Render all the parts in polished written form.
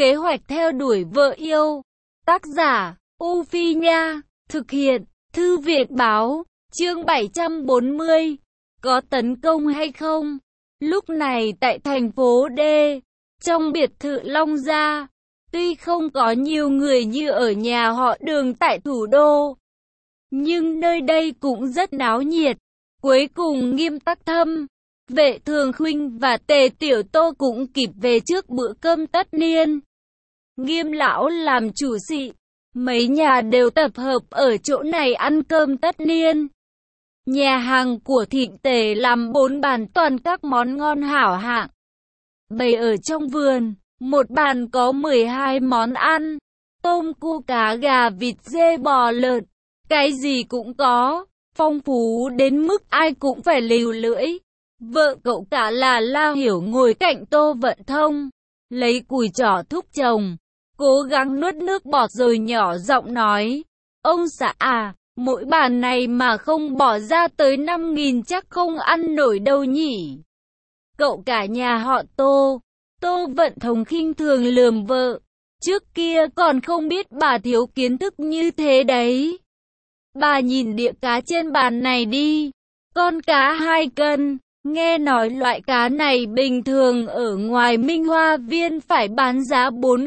Kế hoạch theo đuổi vợ yêu. Tác giả, U Phi Nha. Thực hiện, Thư viện Báo. Chương 740. Có tấn công hay không? Lúc này tại thành phố D, trong biệt thự Long Gia, tuy không có nhiều người như ở nhà họ Đường tại thủ đô, nhưng nơi đây cũng rất náo nhiệt. Cuối cùng Nghiêm Tắc Thâm, Vệ Thường Khuynh và Tề Tiểu Tô cũng kịp về trước bữa cơm tất niên. Nghiêm lão làm chủ sự, mấy nhà đều tập hợp ở chỗ này ăn cơm tất niên. Nhà hàng của Thịnh Tề làm 4 bàn toàn các món ngon hảo hạng, bày ở trong vườn. Một bàn có 12 món ăn, tôm cua cá gà vịt dê bò lợn, cái gì cũng có, phong phú đến mức ai cũng phải líu lưỡi. Vợ cậu cả là La Hiểu ngồi cạnh Tô Vận Thông, lấy cùi chỏ thúc chồng, cố gắng nuốt nước bọt rồi nhỏ giọng nói: ông xã à, mỗi bàn này mà không bỏ ra tới 5.000 chắc không ăn nổi đâu nhỉ. Cậu cả nhà họ Tô, Tô Vận Thông khinh thường lườm vợ, trước kia còn không biết bà thiếu kiến thức như thế đấy. Bà nhìn đĩa cá trên bàn này đi, con cá 2 cân, nghe nói loại cá này bình thường ở ngoài Minh Hoa Viên phải bán giá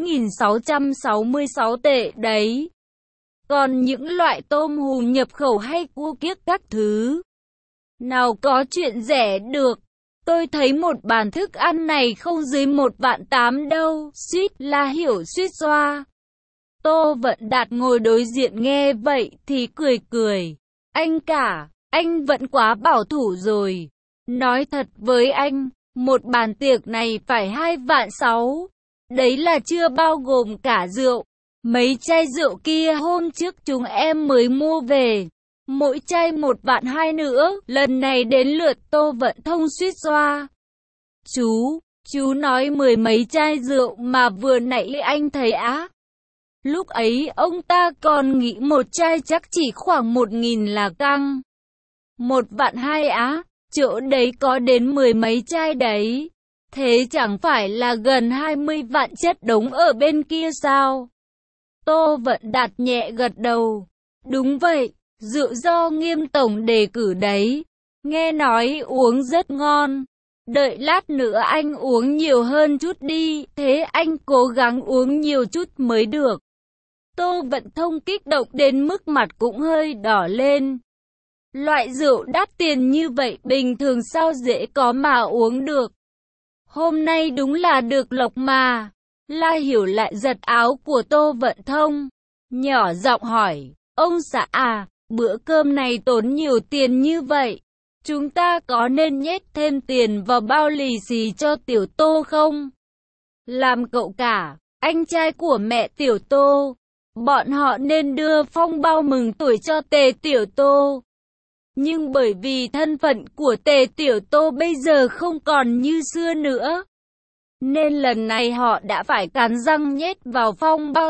4.666 tệ đấy. Còn những loại tôm hùm nhập khẩu hay cua kiếc các thứ, nào có chuyện rẻ được. Tôi thấy một bàn thức ăn này không dưới 1.800.000 đâu, suýt. La Hiểu suýt xoa. Tô Vận Đạt ngồi đối diện nghe vậy thì cười cười. Anh cả, anh vẫn quá bảo thủ rồi. Nói thật với anh, một bàn tiệc này phải 2.600.000. Đấy là chưa bao gồm cả rượu. Mấy chai rượu kia hôm trước chúng em mới mua về, mỗi chai 1.200.000 nữa. Lần này đến lượt Tô Vận Thông suýt xoa. Chú nói 10 mấy chai rượu mà vừa nãy anh thấy á. Lúc ấy ông ta còn nghĩ một chai chắc chỉ khoảng 1.000 là căng. 1.200.000 á, chỗ đấy có đến 10 mấy chai đấy. Thế chẳng phải là gần 20 vạn chất đống ở bên kia sao? Tô Vận Đạt nhẹ gật đầu. Đúng vậy, rượu do Nghiêm tổng đề cử đấy. Nghe nói uống rất ngon. Đợi lát nữa anh uống nhiều hơn chút đi, thế anh cố gắng uống nhiều chút mới được. Tô Vận Thông kích động đến mức mặt cũng hơi đỏ lên. Loại rượu đắt tiền như vậy bình thường sao dễ có mà uống được. Hôm nay đúng là được lộc mà. La Hiểu lại giật áo của Tô Vận Thông, nhỏ giọng hỏi: ông xã à, bữa cơm này tốn nhiều tiền như vậy, chúng ta có nên nhét thêm tiền vào bao lì xì cho Tiểu Tô không? Làm cậu cả, anh trai của mẹ Tiểu Tô, bọn họ nên đưa phong bao mừng tuổi cho Tề Tiểu Tô. Nhưng bởi vì thân phận của Tề Tiểu Tô bây giờ không còn như xưa nữa, nên lần này họ đã phải cắn răng nhét vào phong bao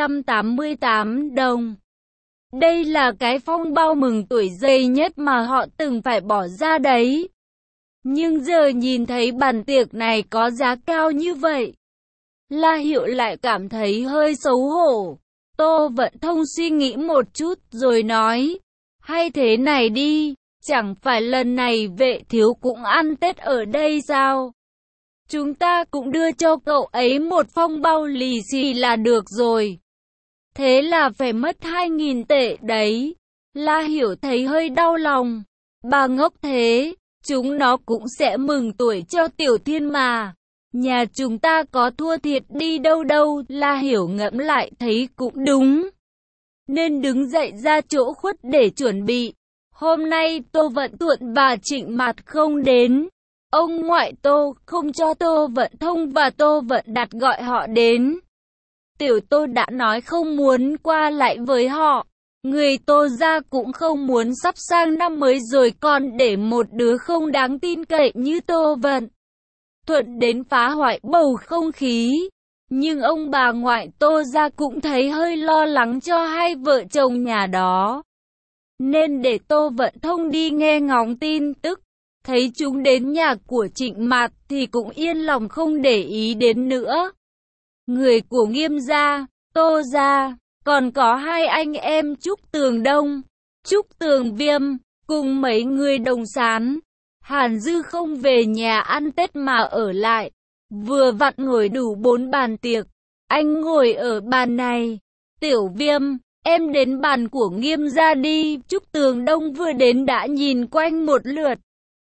888 đồng. Đây là cái phong bao mừng tuổi dày nhất mà họ từng phải bỏ ra đấy. Nhưng giờ nhìn thấy bàn tiệc này có giá cao như vậy, La Hiểu lại cảm thấy hơi xấu hổ. Tô Vận Thông suy nghĩ một chút rồi nói: hay thế này đi, chẳng phải lần này Vệ thiếu cũng ăn Tết ở đây sao? Chúng ta cũng đưa cho cậu ấy một phong bao lì xì là được rồi. Thế là phải mất 2.000 tệ đấy. La Hiểu thấy hơi đau lòng. Bà ngốc thế, chúng nó cũng sẽ mừng tuổi cho Tiểu Thiên mà. Nhà chúng ta có thua thiệt đi đâu đâu. La Hiểu ngẫm lại thấy cũng đúng, nên đứng dậy ra chỗ khuất để chuẩn bị. Hôm nay Tô Vận Tuộn và Trịnh Mạt không đến. Ông ngoại Tô không cho Tô Vận Thông và Tô Vận Đạt gọi họ đến. Tiểu Tô đã nói không muốn qua lại với họ. Người Tô gia cũng không muốn sắp sang năm mới rồi còn để một đứa không đáng tin cậy như Tô Vận Thuận đến phá hoại bầu không khí. Nhưng ông bà ngoại Tô gia cũng thấy hơi lo lắng cho hai vợ chồng nhà đó, nên để Tô Vận Thông đi nghe ngóng tin tức. Thấy chúng đến nhà của Trịnh Mạt thì cũng yên lòng không để ý đến nữa. người của Nghiêm gia, Tô gia, còn có hai anh em Trúc Tường Đông, Trúc Tường Viêm, cùng mấy người đồng sán. Hàn Dư không về nhà ăn Tết mà ở lại, vừa vặn ngồi đủ 4 bàn tiệc. Anh ngồi ở bàn này. Tiểu Viêm, em đến bàn của Nghiêm gia đi. Trúc Tường Đông vừa đến đã nhìn quanh một lượt,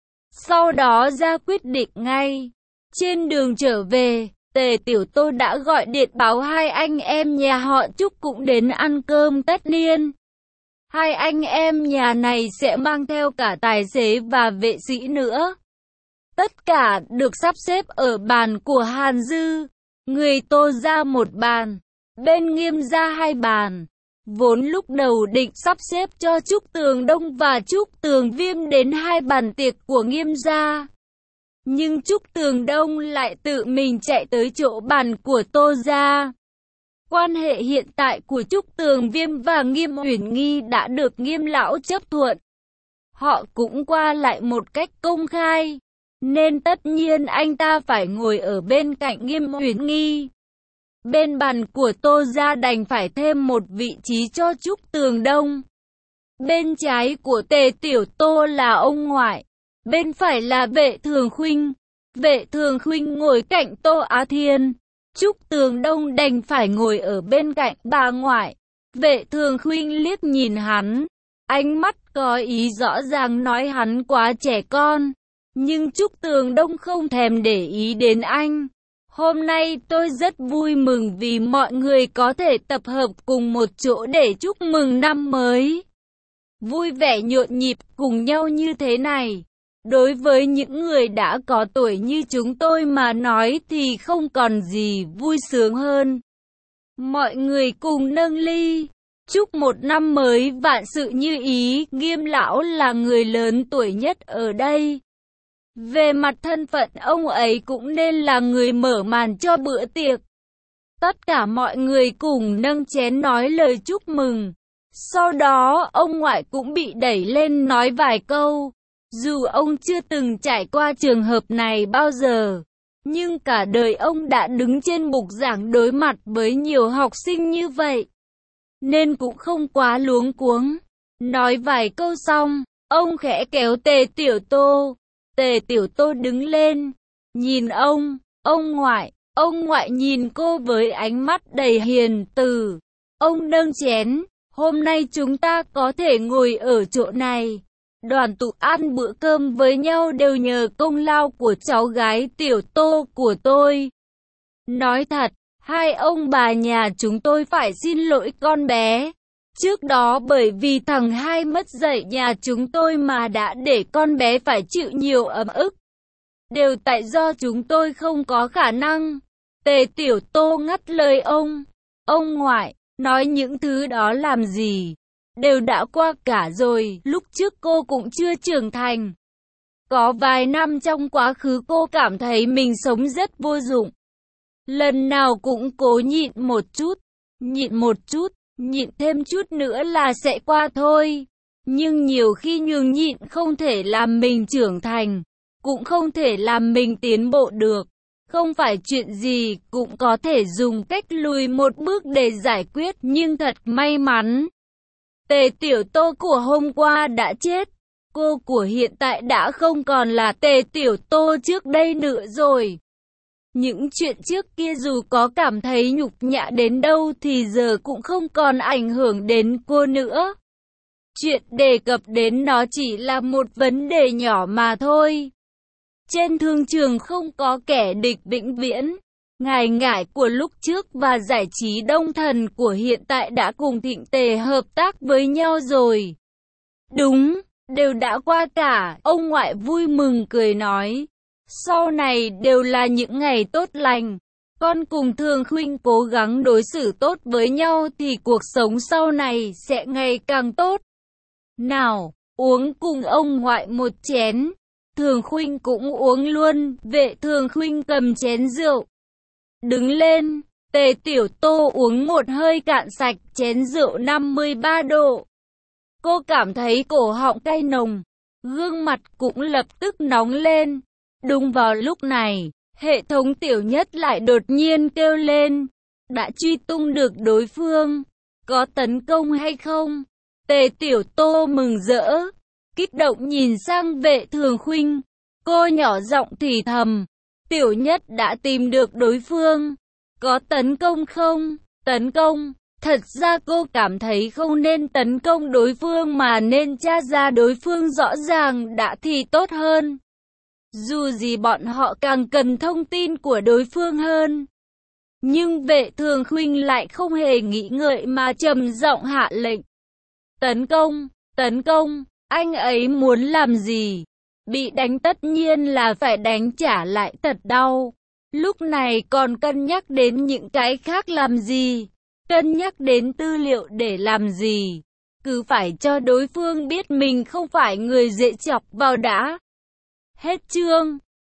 sau đó ra quyết định ngay. Trên đường trở về, Tề Tiểu Tô đã gọi điện báo hai anh em nhà họ Trúc cũng đến ăn cơm tất niên. Hai anh em nhà này sẽ mang theo cả tài xế và vệ sĩ nữa. Tất cả được sắp xếp ở bàn của Hàn Dư. Người Tô ra một bàn, bên Nghiêm ra 2 bàn. Vốn lúc đầu định sắp xếp cho Trúc Tường Đông và Trúc Tường Viêm đến 2 bàn tiệc của Nghiêm gia. Nhưng Trúc Tường Đông lại tự mình chạy tới chỗ bàn của Tô gia. Quan hệ hiện tại của Trúc Tường Viêm và Nghiêm Uyển Nghi đã được Nghiêm lão chấp thuận. Họ cũng qua lại một cách công khai, nên tất nhiên anh ta phải ngồi ở bên cạnh Nghiêm Uyển Nghi. Bên bàn của Tô gia đành phải thêm một vị trí cho Trúc Tường Đông. Bên trái của Tề Tiểu Tô là ông ngoại, bên phải là Vệ Thường Khuynh. Vệ Thường Khuynh ngồi cạnh Tô Á Thiên. Trúc Tường Đông đành phải ngồi ở bên cạnh bà ngoại. Vệ Thường Khuynh liếc nhìn hắn, ánh mắt có ý rõ ràng nói hắn quá trẻ con. Nhưng Trúc Tường Đông không thèm để ý đến anh. Hôm nay tôi rất vui mừng vì mọi người có thể tập hợp cùng một chỗ để chúc mừng năm mới. Vui vẻ nhộn nhịp cùng nhau như thế này. Đối với những người đã có tuổi như chúng tôi mà nói thì không còn gì vui sướng hơn. Mọi người cùng nâng ly, chúc một năm mới vạn sự như ý. Nghiêm lão là người lớn tuổi nhất ở đây. Về mặt thân phận ông ấy cũng nên là người mở màn cho bữa tiệc. Tất cả mọi người cùng nâng chén nói lời chúc mừng. Sau đó ông ngoại cũng bị đẩy lên nói vài câu. Dù ông chưa từng trải qua trường hợp này bao giờ, nhưng cả đời ông đã đứng trên bục giảng đối mặt với nhiều học sinh như vậy, nên cũng không quá luống cuống. Nói vài câu xong, ông khẽ kéo Tề Tiểu Tô. Tề Tiểu Tô đứng lên, nhìn ông ngoại nhìn cô với ánh mắt đầy hiền từ. Ông nâng chén, hôm nay chúng ta có thể ngồi ở chỗ này, đoàn tụ ăn bữa cơm với nhau đều nhờ công lao của cháu gái Tiểu Tô của tôi. Nói thật, hai ông bà nhà chúng tôi phải xin lỗi con bé. Trước đó bởi vì thằng hai mất dạy nhà chúng tôi mà đã để con bé phải chịu nhiều ấm ức. Đều tại do chúng tôi không có khả năng. Tề Tiểu Tô ngắt lời ông ngoại, nói những thứ đó làm gì? Đều đã qua cả rồi, lúc trước cô cũng chưa trưởng thành. Có vài năm trong quá khứ cô cảm thấy mình sống rất vô dụng. Lần nào cũng cố nhịn một chút, nhịn thêm chút nữa là sẽ qua thôi. Nhưng nhiều khi nhường nhịn không thể làm mình trưởng thành, cũng không thể làm mình tiến bộ được. Không phải chuyện gì cũng có thể dùng cách lùi một bước để giải quyết, nhưng thật may mắn. Tề Tiểu Tô của hôm qua đã chết, cô của hiện tại đã không còn là Tề Tiểu Tô trước đây nữa rồi. Những chuyện trước kia dù có cảm thấy nhục nhã đến đâu thì giờ cũng không còn ảnh hưởng đến cô nữa. Chuyện đề cập đến nó chỉ là một vấn đề nhỏ mà thôi. Trên thương trường không có kẻ địch vĩnh viễn. Ngài ngải của lúc trước và giải trí Đông Thần của hiện tại đã cùng Thịnh Tề hợp tác với nhau rồi. Đúng, đều đã qua cả, ông ngoại vui mừng cười nói. Sau này đều là những ngày tốt lành. Con cùng Thường Khuynh cố gắng đối xử tốt với nhau thì cuộc sống sau này sẽ ngày càng tốt. Nào, uống cùng ông ngoại một chén. Thường Khuynh cũng uống luôn, Vệ Thường Khuynh cầm chén rượu. Đứng lên, Tề Tiểu Tô uống một hơi cạn sạch chén rượu 53 độ. Cô cảm thấy cổ họng cay nồng, gương mặt cũng lập tức nóng lên. Đúng vào lúc này, hệ thống Tiểu Nhất lại đột nhiên kêu lên. đã truy tung được đối phương, có tấn công hay không? Tề Tiểu Tô mừng rỡ, kích động nhìn sang Vệ Thường Khuynh, cô nhỏ giọng thì thầm, Tiểu Nhất đã tìm được đối phương, có tấn công không? Tấn công, thật ra cô cảm thấy không nên tấn công đối phương mà nên tra ra đối phương rõ ràng đã thì tốt hơn. Dù gì bọn họ càng cần thông tin của đối phương hơn. Nhưng Vệ Thường Khuynh lại không hề nghĩ ngợi mà trầm giọng hạ lệnh. Tấn công, anh ấy muốn làm gì? Bị đánh tất nhiên là phải đánh trả lại thật đau. Lúc này còn cân nhắc đến những cái khác làm gì? Cân nhắc đến tư liệu để làm gì? Cứ phải cho đối phương biết mình không phải người dễ chọc vào đã. Hết chương.